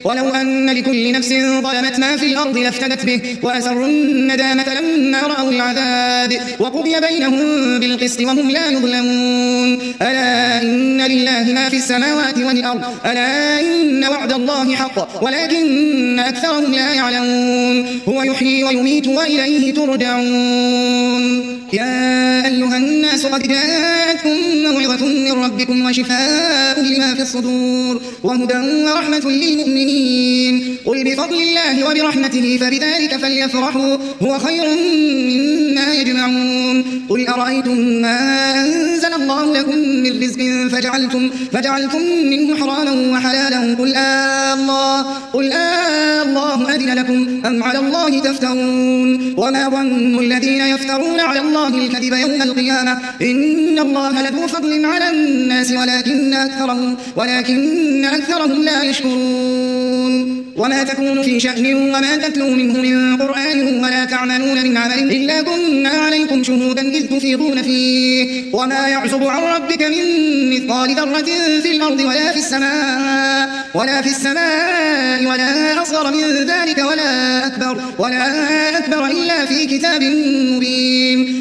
ولو أن لكل نفس ظلمت ما في الأرض لافتدت به وأسروا الندامة لما رأوا العذاب وقضي بينهم بالقسط وهم لا يظلمون ألا إن لله ما في السماوات والأرض ألا إن وعد الله حق ولكن أكثرهم لا يعلمون هو يحيي ويميت وإليه ترجعون يا أيها الناس قد جاءتكم موعظة من ربكم وشفاء لما في الصدور وهدى ورحمة للمؤمنين قل بفضل الله وبرحمته فبذلك فليفرحوا هو خير مما يجمعون قل أرأيتم ما أنزل الله لكم من رزق فجعلتم منه حراما وحلالا قل الله أذن لكم أم على الله تفترون وما ظن الذين يفترون على الله الكذب يوم القيامة إن الله لذو فضل على الناس ولكن أكثرهم لا يشكرون وما تكون في شأن وما تتلو منه من قرآن ولا تعملون من عمل إلا كنا عليكم شهودا إذ تفيضون فيه وما يعزب عن ربك من مثقال ذرة في الأرض ولا في السماء ولا أصغر من ذلك ولا أكبر إلا في كتاب مبين